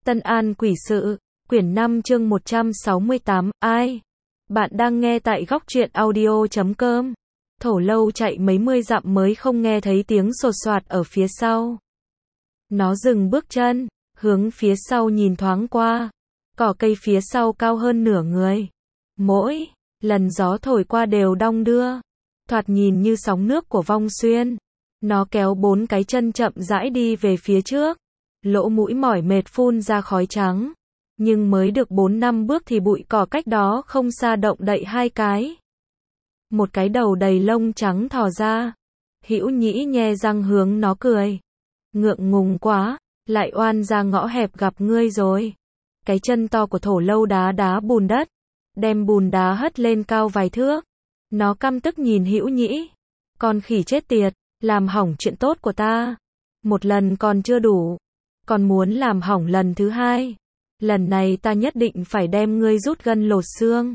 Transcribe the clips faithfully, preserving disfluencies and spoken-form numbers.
Tân An Quỷ Sự, quyển năm chương một trăm sáu mươi tám, ai? Bạn đang nghe tại góc truyện audio chấm com. Thổ Lâu chạy mấy mươi dặm mới không nghe thấy tiếng sột soạt ở phía sau. Nó dừng bước chân, hướng phía sau nhìn thoáng qua. Cỏ cây phía sau cao hơn nửa người. Mỗi lần gió thổi qua đều đong đưa. Thoạt nhìn như sóng nước của vong xuyên. Nó kéo bốn cái chân chậm rãi đi về phía trước. Lỗ mũi mỏi mệt phun ra khói trắng. Nhưng mới được bốn năm bước thì bụi cỏ cách đó không xa động đậy hai cái. Một cái đầu đầy lông trắng thò ra. Hữu Nhĩ nhe răng hướng nó cười. Ngượng ngùng quá, lại oan ra ngõ hẹp gặp ngươi rồi. Cái chân to của Thổ Lâu đá đá bùn đất, đem bùn đá hất lên cao vài thước. Nó căm tức nhìn Hữu Nhĩ. Con khỉ chết tiệt, làm hỏng chuyện tốt của ta. Một lần còn chưa đủ, còn muốn làm hỏng lần thứ hai. Lần này ta nhất định phải đem ngươi rút gân lột xương.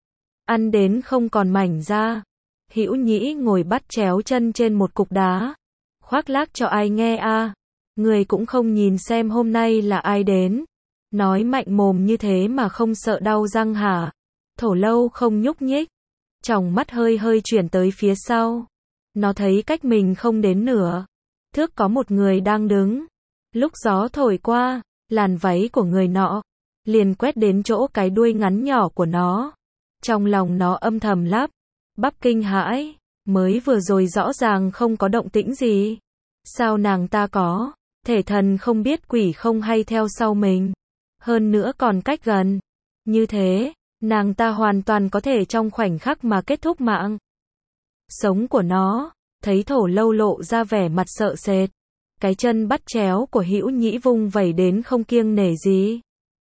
Ăn đến không còn mảnh da. Hữu Nhĩ ngồi bắt chéo chân trên một cục đá. Khoác lác cho ai nghe a? À? Ngươi cũng không nhìn xem hôm nay là ai đến. Nói mạnh mồm như thế mà không sợ đau răng hả? Thổ Lâu không nhúc nhích. Tròng mắt hơi hơi chuyển tới phía sau. Nó thấy cách mình không đến nửa thước có một người đang đứng. Lúc gió thổi qua, làn váy của người nọ liền quét đến chỗ cái đuôi ngắn nhỏ của nó. Trong lòng nó âm thầm lắp bắp kinh hãi, mới vừa rồi rõ ràng không có động tĩnh gì. Sao nàng ta có thể thần không biết quỷ không hay theo sau mình? Hơn nữa còn cách gần. Như thế, nàng ta hoàn toàn có thể trong khoảnh khắc mà kết thúc mạng sống của nó. Thấy Thổ Lâu lộ ra vẻ mặt sợ sệt. Cái chân bắt chéo của Hữu Nhĩ vung vẩy đến không kiêng nể gì.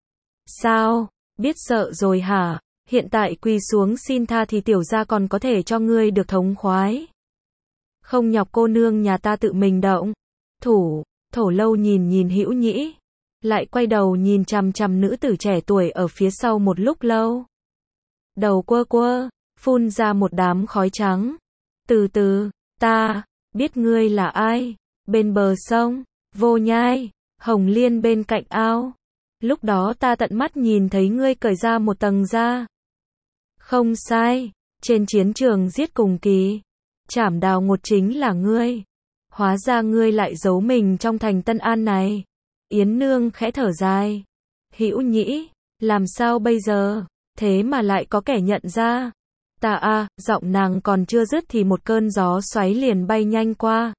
Sao? Biết sợ rồi hả? Hiện tại quỳ xuống xin tha thì tiểu gia còn có thể cho ngươi được thống khoái. Không nhọc cô nương nhà ta tự mình động. Thủ, Thổ Lâu nhìn nhìn Hữu Nhĩ. Lại quay đầu nhìn chằm chằm nữ tử trẻ tuổi ở phía sau một lúc lâu. Đầu quơ quơ, phun ra một đám khói trắng. Từ từ, ta biết ngươi là ai. Bên bờ sông, Vô Nhai, Hồng Liên bên cạnh ao. Lúc đó ta tận mắt nhìn thấy ngươi cởi ra một tầng da. Không sai, trên chiến trường giết cùng kỳ. Trảm Đào Ngột chính là ngươi. Hóa ra ngươi lại giấu mình trong thành Tân An này. Yến Nương khẽ thở dài. Hữu Nhĩ, làm sao bây giờ? Thế mà lại có kẻ nhận ra. Ta a, giọng nàng còn chưa dứt thì một cơn gió xoáy liền bay nhanh qua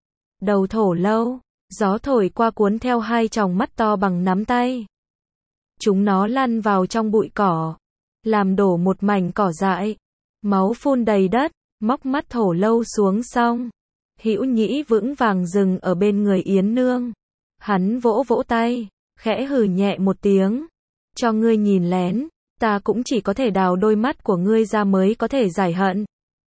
đầu Thổ Lâu. Gió thổi qua cuốn theo hai tròng mắt to bằng nắm tay. Chúng nó lăn vào trong bụi cỏ, làm đổ một mảnh cỏ dại. Máu phun đầy đất, móc mắt Thổ Lâu xuống xong. Hữu Nhĩ vững vàng dừng ở bên người Yến Nương. Hắn vỗ vỗ tay, khẽ hừ nhẹ một tiếng. Cho ngươi nhìn lén, ta cũng chỉ có thể đào đôi mắt của ngươi ra mới có thể giải hận.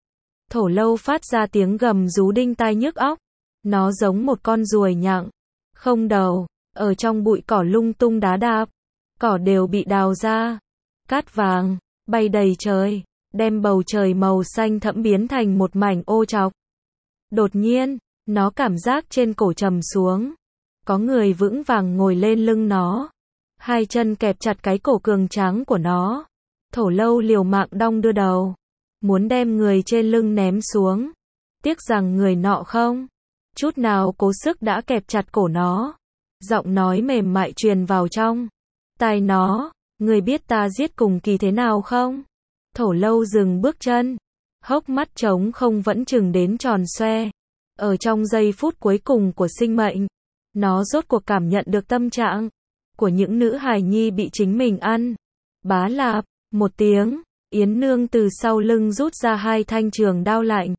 Thổ Lâu phát ra tiếng gầm rú đinh tai nhức óc. Nó giống một con ruồi nhặng, không đầu, ở trong bụi cỏ lung tung đá đạp. Cỏ đều bị đào ra. Cát vàng bay đầy trời, đem bầu trời màu xanh thẫm biến thành một mảnh ô chọc. Đột nhiên, nó cảm giác trên cổ trầm xuống. Có người vững vàng ngồi lên lưng nó. Hai chân kẹp chặt cái cổ cường tráng của nó. Thổ Lâu liều mạng đong đưa đầu, muốn đem người trên lưng ném xuống. Tiếc rằng người nọ không chút nào cố sức đã kẹp chặt cổ nó. Giọng nói mềm mại truyền vào trong tai nó. Người biết ta giết cùng kỳ thế nào không? Thổ Lâu dừng bước chân. Hốc mắt trống không vẫn chừng đến tròn xoe. Ở trong giây phút cuối cùng của sinh mệnh, nó rốt cuộc cảm nhận được tâm trạng của những nữ hài nhi bị chính mình ăn. Bá lạp, một tiếng, Yến Nương từ sau lưng rút ra hai thanh trường đao lạnh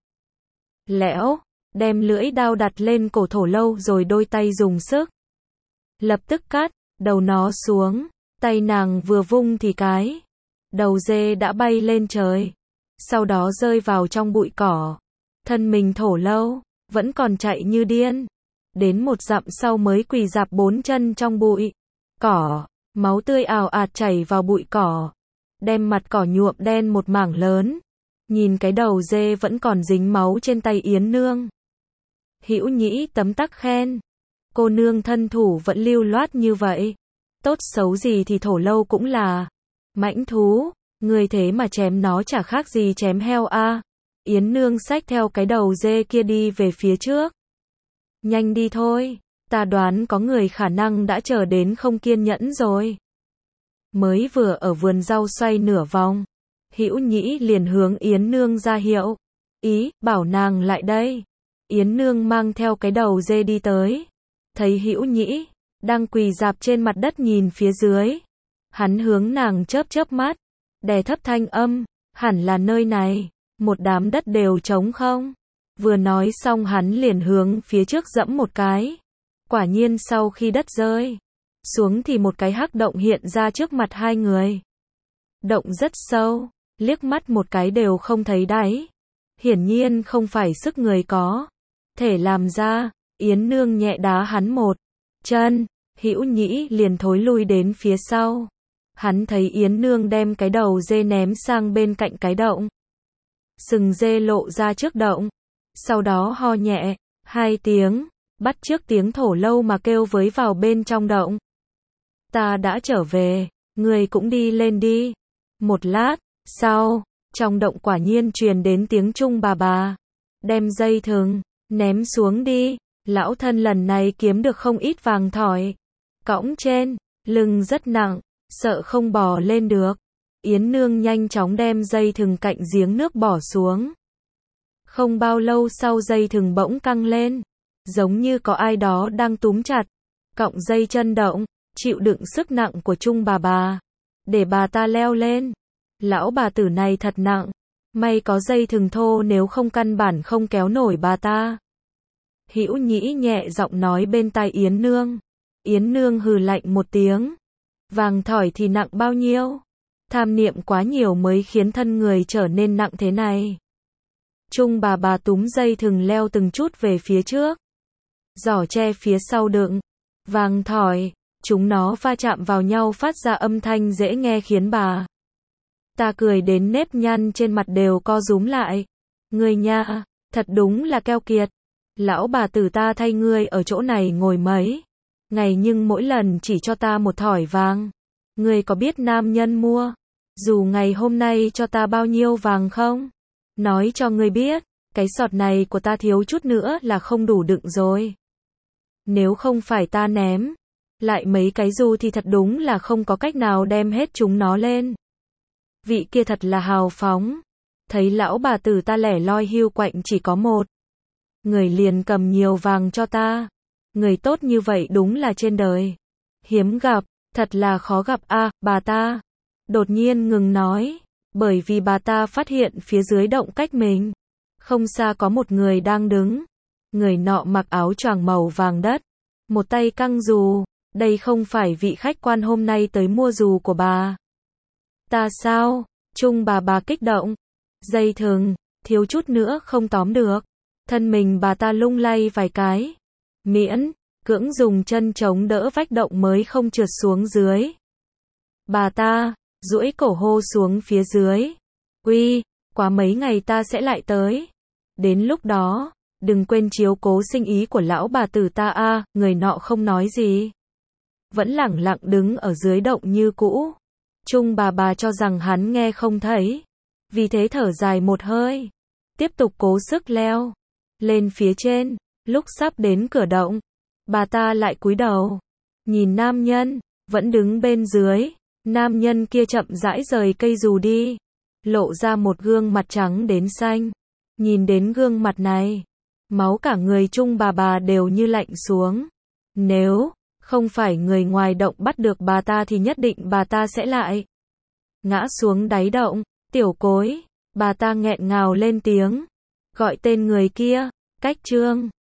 lẽo, đem lưỡi đao đặt lên cổ Thổ Lâu rồi đôi tay dùng sức lập tức cắt đầu nó xuống. Tay nàng vừa vung thì cái đầu dê đã bay lên trời, sau đó rơi vào trong bụi cỏ. Thân mình Thổ Lâu vẫn còn chạy như điên, đến một dặm sau mới quỳ rạp bốn chân trong bụi cỏ. Máu tươi ào ạt chảy vào bụi cỏ, đem mặt cỏ nhuộm đen một mảng lớn. Nhìn cái đầu dê vẫn còn dính máu trên tay Yến Nương, Hữu Nhĩ tấm tắc khen. Cô nương thân thủ vẫn lưu loát như vậy. Tốt xấu gì thì thổ lâu cũng là mãnh thú, ngươi thế mà chém nó chả khác gì chém heo a. Yến Nương xách theo cái đầu dê kia đi về phía trước. Nhanh đi thôi, ta đoán có người khả năng đã chờ đến không kiên nhẫn rồi. Mới vừa ở vườn rau xoay nửa vòng, Hữu Nhĩ liền hướng Yến Nương ra hiệu, ý, bảo nàng lại đây. Yến Nương mang theo cái đầu dê đi tới, thấy Hữu Nhĩ đang quỳ rạp trên mặt đất nhìn phía dưới. Hắn hướng nàng chớp chớp mắt, đè thấp thanh âm, hẳn là nơi này, một đám đất đều trống không. Vừa nói xong hắn liền hướng phía trước dẫm một cái. Quả nhiên sau khi đất rơi xuống thì một cái hắc động hiện ra trước mặt hai người. Động rất sâu, liếc mắt một cái đều không thấy đáy. Hiển nhiên không phải sức người có thể làm ra. Yến Nương nhẹ đá hắn một chân, Hữu Nhĩ liền thối lui đến phía sau. Hắn thấy Yến Nương đem cái đầu dê ném sang bên cạnh cái động. Sừng dê lộ ra trước động, sau đó ho nhẹ hai tiếng, bắt chước tiếng thổ lâu mà kêu với vào bên trong động. Ta đã trở về, người cũng đi lên đi. Một lát sau, trong động quả nhiên truyền đến tiếng Trung bà bà. Đem dây thừng ném xuống đi. Lão thân lần này kiếm được không ít vàng thỏi, cõng trên lưng rất nặng, sợ không bò lên được. Yến Nương nhanh chóng đem dây thừng cạnh giếng nước bỏ xuống. Không bao lâu sau dây thừng bỗng căng lên, giống như có ai đó đang túm chặt. Cọng dây chân động, chịu đựng sức nặng của Trung bà bà, để bà ta leo lên. Lão bà tử này thật nặng, may có dây thừng thô nếu không căn bản không kéo nổi bà ta. Hữu Nhĩ nhẹ giọng nói bên tai Yến Nương. Yến Nương hừ lạnh một tiếng. Vàng thỏi thì nặng bao nhiêu? Tham niệm quá nhiều mới khiến thân người trở nên nặng thế này. Trung bà bà túm dây thừng leo từng chút về phía trước. Giỏ tre phía sau đựng vàng thỏi, chúng nó va chạm vào nhau phát ra âm thanh dễ nghe khiến bà ta cười đến nếp nhăn trên mặt đều co rúm lại. Ngươi nha, thật đúng là keo kiệt. Lão bà tử ta thay ngươi ở chỗ này ngồi mấy ngày nhưng mỗi lần chỉ cho ta một thỏi vàng. Ngươi có biết nam nhân mua dù ngày hôm nay cho ta bao nhiêu vàng không? Nói cho ngươi biết, cái sọt này của ta thiếu chút nữa là không đủ đựng rồi. Nếu không phải ta ném lại mấy cái dù thì thật đúng là không có cách nào đem hết chúng nó lên. Vị kia thật là hào phóng. Thấy lão bà tử ta lẻ loi hiu quạnh chỉ có một người liền cầm nhiều vàng cho ta. Người tốt như vậy đúng là trên đời hiếm gặp, thật là khó gặp a. À, bà ta đột nhiên ngừng nói, bởi vì bà ta phát hiện phía dưới động cách mình không xa có một người đang đứng. Người nọ mặc áo choàng màu vàng đất, một tay căng dù. Đây không phải vị khách quan hôm nay tới mua dù của bà ta sao? Trung bà bà kích động. Dây thừng thiếu chút nữa không tóm được. Thân mình bà ta lung lay vài cái, miễn cưỡng dùng chân chống đỡ vách động mới không trượt xuống dưới. Bà ta duỗi cổ hô xuống phía dưới, uy, quá mấy ngày ta sẽ lại tới. Đến lúc đó đừng quên chiếu cố sinh ý của lão bà tử ta a. À, người nọ không nói gì, vẫn lẳng lặng đứng ở dưới động như cũ. Trung bà bà cho rằng hắn nghe không thấy, vì thế thở dài một hơi, tiếp tục cố sức leo lên phía trên. Lúc sắp đến cửa động, bà ta lại cúi đầu nhìn nam nhân vẫn đứng bên dưới. Nam nhân kia chậm rãi rời cây dù đi, lộ ra một gương mặt trắng đến xanh. Nhìn đến gương mặt này, máu cả người Trung bà bà đều như lạnh xuống. Nếu không phải người ngoài động bắt được bà ta thì nhất định bà ta sẽ lại ngã xuống đáy động. Tiểu Cối, bà ta nghẹn ngào lên tiếng, gọi tên người kia. Cách Trương